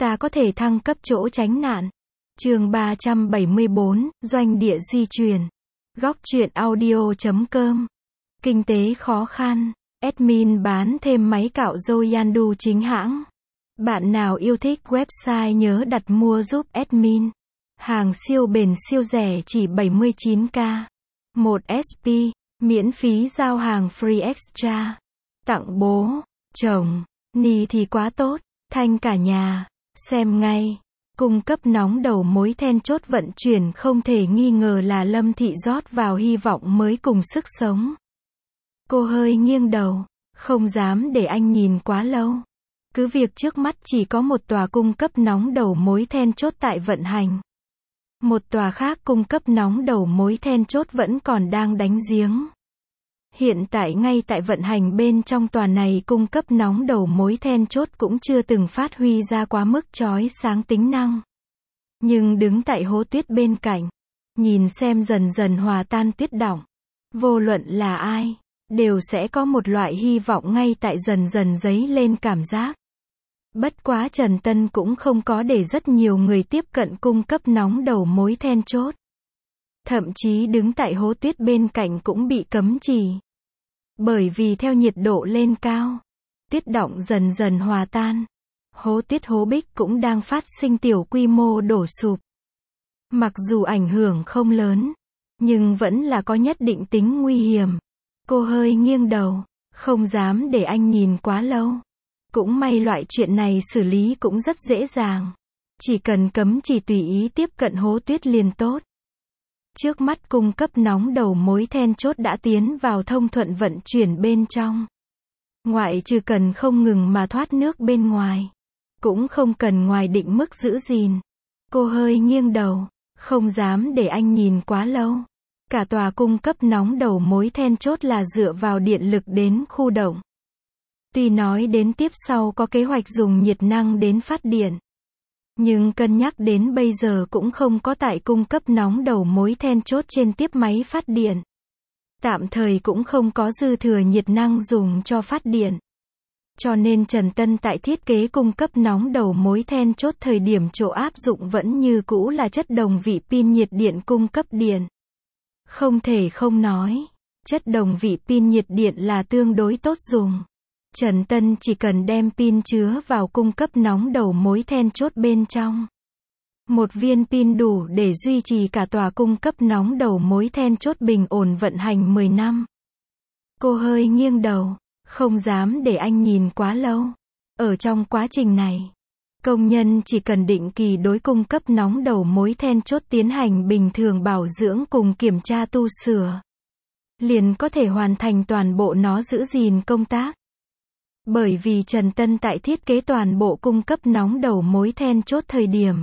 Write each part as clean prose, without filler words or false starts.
ta có thể thăng cấp chỗ tránh nạn. Chương 374, doanh địa di chuyển. Góc truyện audio.com. Kinh tế khó khăn. Admin bán thêm máy cạo râu Yandu chính hãng. Bạn nào yêu thích website nhớ đặt mua giúp admin. Hàng siêu bền siêu rẻ chỉ 79k. 1 SP, miễn phí giao hàng free extra. Tặng bố, chồng, ni thì quá tốt, thanh cả nhà. Xem ngay. Cung cấp nóng đầu mối then chốt vận chuyển không thể nghi ngờ là Lâm Thị rót vào hy vọng mới cùng sức sống. Cô hơi nghiêng đầu, không dám để anh nhìn quá lâu. Cứ việc trước mắt chỉ có một tòa cung cấp nóng đầu mối then chốt tại vận hành. Một tòa khác cung cấp nóng đầu mối then chốt vẫn còn đang đánh giếng. Hiện tại ngay tại vận hành bên trong tòa này cung cấp nóng đầu mối then chốt cũng chưa từng phát huy ra quá mức chói sáng tính năng. Nhưng đứng tại hố tuyết bên cạnh, nhìn xem dần dần hòa tan tuyết đọng, vô luận là ai, đều sẽ có một loại hy vọng ngay tại dần dần dấy lên cảm giác. Bất quá Trần Tân cũng không có để rất nhiều người tiếp cận cung cấp nóng đầu mối then chốt. Thậm chí đứng tại hố tuyết bên cạnh cũng bị cấm chỉ. Bởi vì theo nhiệt độ lên cao, tuyết đọng dần dần hòa tan. Hố tuyết hố bích cũng đang phát sinh tiểu quy mô đổ sụp. Mặc dù ảnh hưởng không lớn, nhưng vẫn là có nhất định tính nguy hiểm. Cô hơi nghiêng đầu, không dám để anh nhìn quá lâu. Cũng may loại chuyện này xử lý cũng rất dễ dàng. Chỉ cần cấm chỉ tùy ý tiếp cận hố tuyết liền tốt. Trước mắt cung cấp nóng đầu mối then chốt đã tiến vào thông thuận vận chuyển bên trong. Ngoại trừ cần không ngừng mà thoát nước bên ngoài. Cũng không cần ngoài định mức giữ gìn. Cô hơi nghiêng đầu, không dám để anh nhìn quá lâu. Cả tòa cung cấp nóng đầu mối then chốt là dựa vào điện lực đến khu động. Tuy nói đến tiếp sau có kế hoạch dùng nhiệt năng đến phát điện. Nhưng cân nhắc đến bây giờ cũng không có tải cung cấp nóng đầu mối then chốt trên tiếp máy phát điện. Tạm thời cũng không có dư thừa nhiệt năng dùng cho phát điện. Cho nên Trần Tân tại thiết kế cung cấp nóng đầu mối then chốt thời điểm chỗ áp dụng vẫn như cũ là chất đồng vị pin nhiệt điện cung cấp điện. Không thể không nói, chất đồng vị pin nhiệt điện là tương đối tốt dùng. Trần Tân chỉ cần đem pin chứa vào cung cấp nóng đầu mối then chốt bên trong. Một viên pin đủ để duy trì cả tòa cung cấp nóng đầu mối then chốt bình ổn vận hành 10 năm. Cô hơi nghiêng đầu, không dám để anh nhìn quá lâu. Ở trong quá trình này, công nhân chỉ cần định kỳ đối cung cấp nóng đầu mối then chốt tiến hành bình thường bảo dưỡng cùng kiểm tra tu sửa. Liền có thể hoàn thành toàn bộ nó giữ gìn công tác. Bởi vì Trần Tân tại thiết kế toàn bộ cung cấp nóng đầu mối then chốt thời điểm.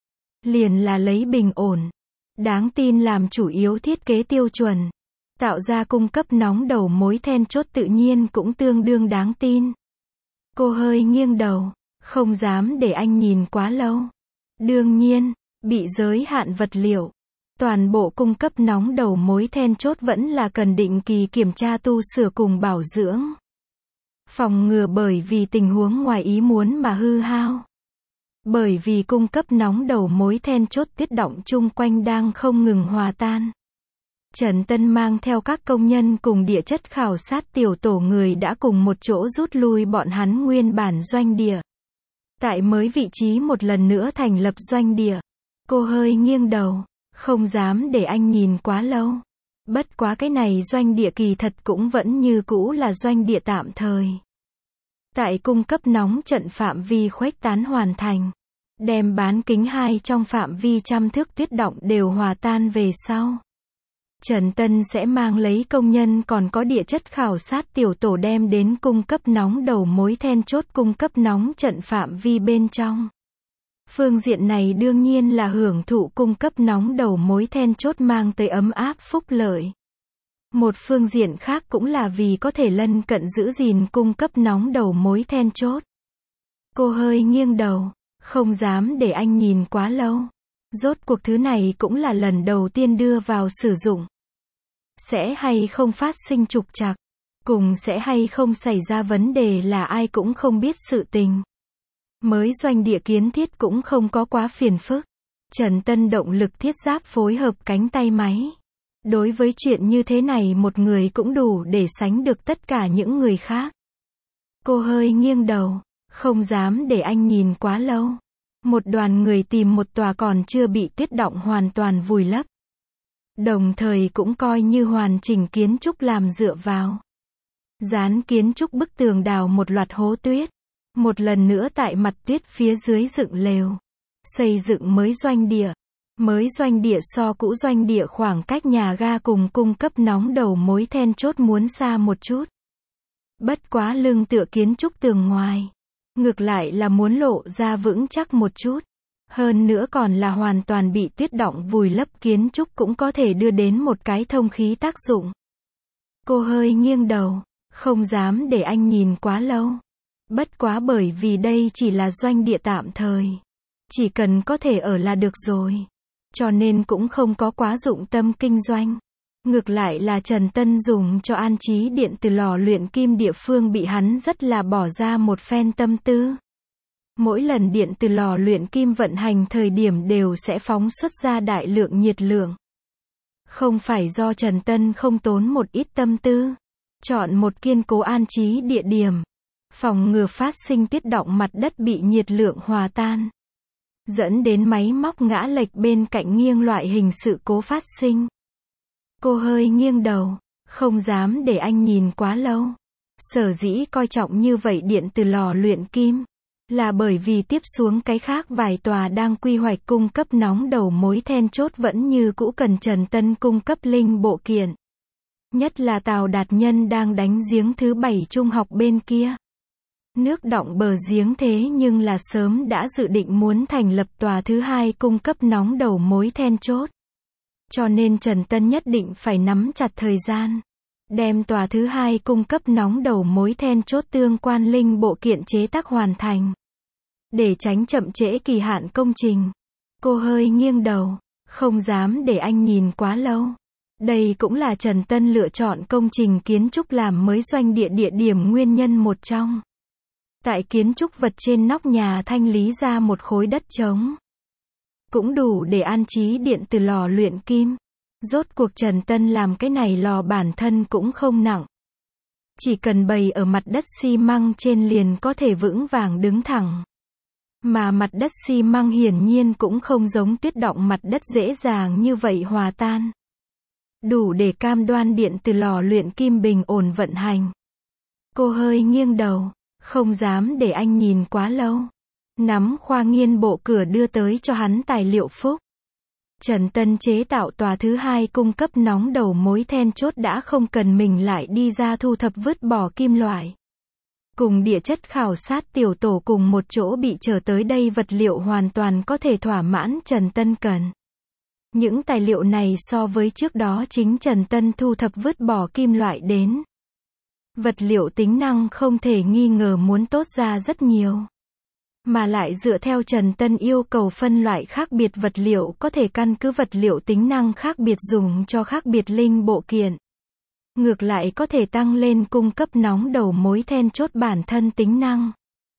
Liền là lấy bình ổn, đáng tin làm chủ yếu thiết kế tiêu chuẩn. Tạo ra cung cấp nóng đầu mối then chốt tự nhiên cũng tương đương đáng tin. Cô hơi nghiêng đầu, không dám để anh nhìn quá lâu. Đương nhiên, bị giới hạn vật liệu. Toàn bộ cung cấp nóng đầu mối then chốt vẫn là cần định kỳ kiểm tra tu sửa cùng bảo dưỡng. Phòng ngừa bởi vì tình huống ngoài ý muốn mà hư hao. Bởi vì cung cấp nóng đầu mối then chốt tuyết đọng chung quanh đang không ngừng hòa tan. Trần Tân mang theo các công nhân cùng địa chất khảo sát tiểu tổ người đã cùng một chỗ rút lui bọn hắn nguyên bản doanh địa. Tại mới vị trí một lần nữa thành lập doanh địa. Cô hơi nghiêng đầu, không dám để anh nhìn quá lâu. Bất quá cái này doanh địa kỳ thật cũng vẫn như cũ là doanh địa tạm thời. Tại cung cấp nóng trận phạm vi khuếch tán hoàn thành. Đem bán kính 2 trong phạm vi trăm thước tuyết đọng đều hòa tan về sau. Trần Tân sẽ mang lấy công nhân còn có địa chất khảo sát tiểu tổ đem đến cung cấp nóng đầu mối then chốt cung cấp nóng trận phạm vi bên trong. Phương diện này đương nhiên là hưởng thụ cung cấp nóng đầu mối then chốt mang tới ấm áp phúc lợi. Một phương diện khác cũng là vì có thể lân cận giữ gìn cung cấp nóng đầu mối then chốt. Cô hơi nghiêng đầu, không dám để anh nhìn quá lâu. Rốt cuộc thứ này cũng là lần đầu tiên đưa vào sử dụng. Sẽ hay không phát sinh trục trặc, cùng sẽ hay không xảy ra vấn đề là ai cũng không biết sự tình. Mới doanh địa kiến thiết cũng không có quá phiền phức. Trần Tân động lực thiết giáp phối hợp cánh tay máy. Đối với chuyện như thế này một người cũng đủ để sánh được tất cả những người khác. Cô hơi nghiêng đầu, không dám để anh nhìn quá lâu. Một đoàn người tìm một tòa còn chưa bị tuyết động hoàn toàn vùi lấp. Đồng thời cũng coi như hoàn chỉnh kiến trúc làm dựa vào. Dán kiến trúc bức tường đào một loạt hố tuyết. Một lần nữa tại mặt tuyết phía dưới dựng lều. Xây dựng mới doanh địa. Mới doanh địa so cũ doanh địa khoảng cách nhà ga cùng cung cấp nóng đầu mối then chốt muốn xa một chút. Bất quá lưng tựa kiến trúc tường ngoài. Ngược lại là muốn lộ ra vững chắc một chút. Hơn nữa còn là hoàn toàn bị tuyết đọng vùi lấp kiến trúc cũng có thể đưa đến một cái thông khí tác dụng. Cô hơi nghiêng đầu, không dám để anh nhìn quá lâu. Bất quá bởi vì đây chỉ là doanh địa tạm thời. Chỉ cần có thể ở là được rồi. Cho nên cũng không có quá dụng tâm kinh doanh. Ngược lại là Trần Tân dùng cho an trí điện từ lò luyện kim địa phương bị hắn rất là bỏ ra một phen tâm tư. Mỗi lần điện từ lò luyện kim vận hành thời điểm đều sẽ phóng xuất ra đại lượng nhiệt lượng. Không phải do Trần Tân không tốn một ít tâm tư. Chọn một kiên cố an trí địa điểm. Phòng ngừa phát sinh tuyết động mặt đất bị nhiệt lượng hòa tan. Dẫn đến máy móc ngã lệch bên cạnh nghiêng loại hình sự cố phát sinh. Cô hơi nghiêng đầu, không dám để anh nhìn quá lâu. Sở dĩ coi trọng như vậy điện từ lò luyện kim. Là bởi vì tiếp xuống cái khác vài tòa đang quy hoạch cung cấp nóng đầu mối then chốt vẫn như cũ cần Trần Tân cung cấp linh bộ kiện. Nhất là Tào Đạt Nhân đang đánh giếng thứ 7 trung học bên kia. Nước đọng bờ giếng thế nhưng là sớm đã dự định muốn thành lập tòa thứ 2 cung cấp nóng đầu mối then chốt. Cho nên Trần Tân nhất định phải nắm chặt thời gian. Đem tòa thứ 2 cung cấp nóng đầu mối then chốt tương quan linh bộ kiện chế tác hoàn thành. Để tránh chậm trễ kỳ hạn công trình. Cô hơi nghiêng đầu, không dám để anh nhìn quá lâu. Đây cũng là Trần Tân lựa chọn công trình kiến trúc làm mới doanh địa địa điểm nguyên nhân một trong. Tại kiến trúc vật trên nóc nhà thanh lý ra một khối đất trống. Cũng đủ để an trí điện từ lò luyện kim. Rốt cuộc Trần Tân làm cái này lò bản thân cũng không nặng. Chỉ cần bày ở mặt đất xi măng trên liền có thể vững vàng đứng thẳng. Mà mặt đất xi măng hiển nhiên cũng không giống tuyết động mặt đất dễ dàng như vậy hòa tan. Đủ để cam đoan điện từ lò luyện kim bình ổn vận hành. Cô hơi nghiêng đầu, không dám để anh nhìn quá lâu. Nắm khoa nghiên bộ cửa đưa tới cho hắn tài liệu phúc. Trần Tân chế tạo tòa thứ 2 cung cấp nóng đầu mối then chốt đã không cần mình lại đi ra thu thập vứt bỏ kim loại. Cùng địa chất khảo sát tiểu tổ cùng một chỗ bị trở tới đây vật liệu hoàn toàn có thể thỏa mãn Trần Tân cần. Những tài liệu này so với trước đó chính Trần Tân thu thập vứt bỏ kim loại đến. Vật liệu tính năng không thể nghi ngờ muốn tốt ra rất nhiều. Mà lại dựa theo Trần Tân yêu cầu phân loại khác biệt vật liệu có thể căn cứ vật liệu tính năng khác biệt dùng cho khác biệt linh bộ kiện. Ngược lại có thể tăng lên cung cấp nóng đầu mối then chốt bản thân tính năng.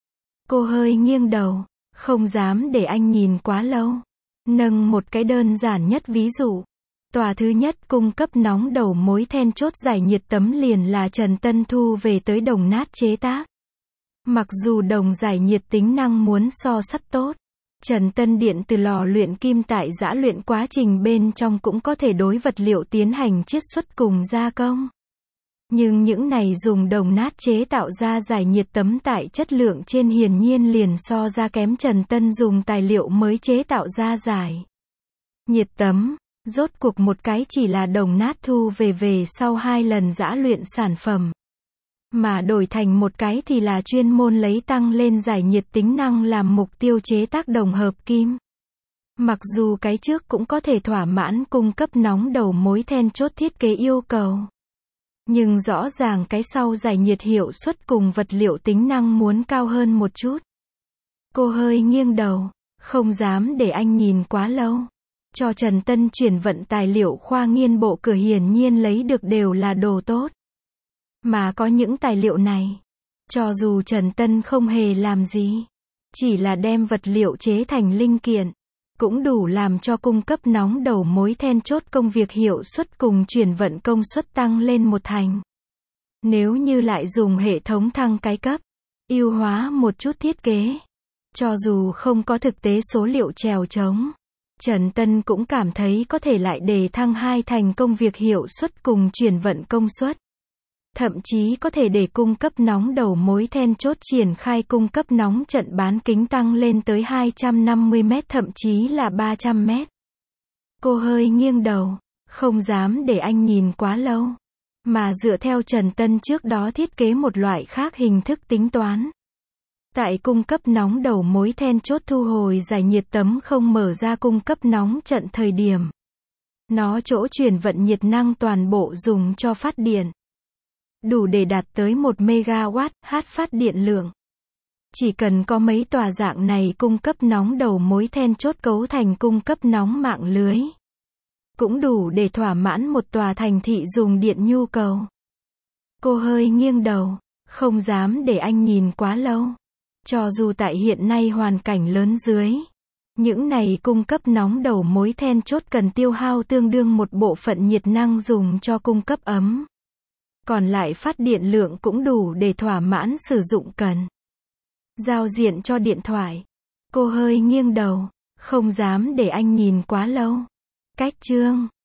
Cô hơi nghiêng đầu, không dám để anh nhìn quá lâu. Nâng một cái đơn giản nhất ví dụ. Tòa thứ nhất cung cấp nóng đầu mối then chốt giải nhiệt tấm liền là Trần Tân thu về tới đồng nát chế tác. Mặc dù đồng giải nhiệt tính năng muốn so sắt tốt, Trần Tân điện từ lò luyện kim tại giã luyện quá trình bên trong cũng có thể đối vật liệu tiến hành chiết xuất cùng gia công. Nhưng những này dùng đồng nát chế tạo ra giải nhiệt tấm tại chất lượng trên hiển nhiên liền so ra kém Trần Tân dùng tài liệu mới chế tạo ra giải nhiệt tấm. Rốt cuộc một cái chỉ là đồng nát thu về sau 2 lần giã luyện sản phẩm. Mà đổi thành một cái thì là chuyên môn lấy tăng lên giải nhiệt tính năng làm mục tiêu chế tác đồng hợp kim. Mặc dù cái trước cũng có thể thỏa mãn cung cấp nóng đầu mối then chốt thiết kế yêu cầu. Nhưng rõ ràng cái sau giải nhiệt hiệu suất cùng vật liệu tính năng muốn cao hơn một chút. Cô hơi nghiêng đầu, không dám để anh nhìn quá lâu. Cho Trần Tân chuyển vận tài liệu khoa nghiên bộ cửa hiển nhiên lấy được đều là đồ tốt. Mà có những tài liệu này, cho dù Trần Tân không hề làm gì, Chỉ là đem vật liệu chế thành linh kiện, cũng đủ làm cho cung cấp nóng đầu mối then chốt công việc hiệu suất cùng chuyển vận công suất tăng lên một thành. Nếu như lại dùng hệ thống thăng cái cấp, ưu hóa một chút thiết kế, cho dù không có thực tế số liệu trèo trống, Trần Tân cũng cảm thấy có thể lại đề thăng 2 thành công việc hiệu suất cùng chuyển vận công suất. Thậm chí có thể để cung cấp nóng đầu mối then chốt triển khai cung cấp nóng trận bán kính tăng lên tới 250 mét thậm chí là 300 mét. Cô hơi nghiêng đầu, không dám để anh nhìn quá lâu, mà dựa theo Trần Tân trước đó thiết kế một loại khác hình thức tính toán. Tại cung cấp nóng đầu mối then chốt thu hồi giải nhiệt tấm không mở ra cung cấp nóng trận thời điểm, nó chỗ chuyển vận nhiệt năng toàn bộ dùng cho phát điện, đủ để đạt tới 1 MW phát điện lượng. Chỉ cần có mấy tòa dạng này cung cấp nóng đầu mối then chốt cấu thành cung cấp nóng mạng lưới, cũng đủ để thỏa mãn một tòa thành thị dùng điện nhu cầu. Cô hơi nghiêng đầu, không dám để anh nhìn quá lâu. Cho dù tại hiện nay hoàn cảnh lớn dưới, những này cung cấp nóng đầu mối then chốt cần tiêu hao tương đương một bộ phận nhiệt năng dùng cho cung cấp ấm. Còn lại phát điện lượng cũng đủ để thỏa mãn sử dụng cần. Giao diện cho điện thoại. Cô hơi nghiêng đầu, không dám để anh nhìn quá lâu. Cách chương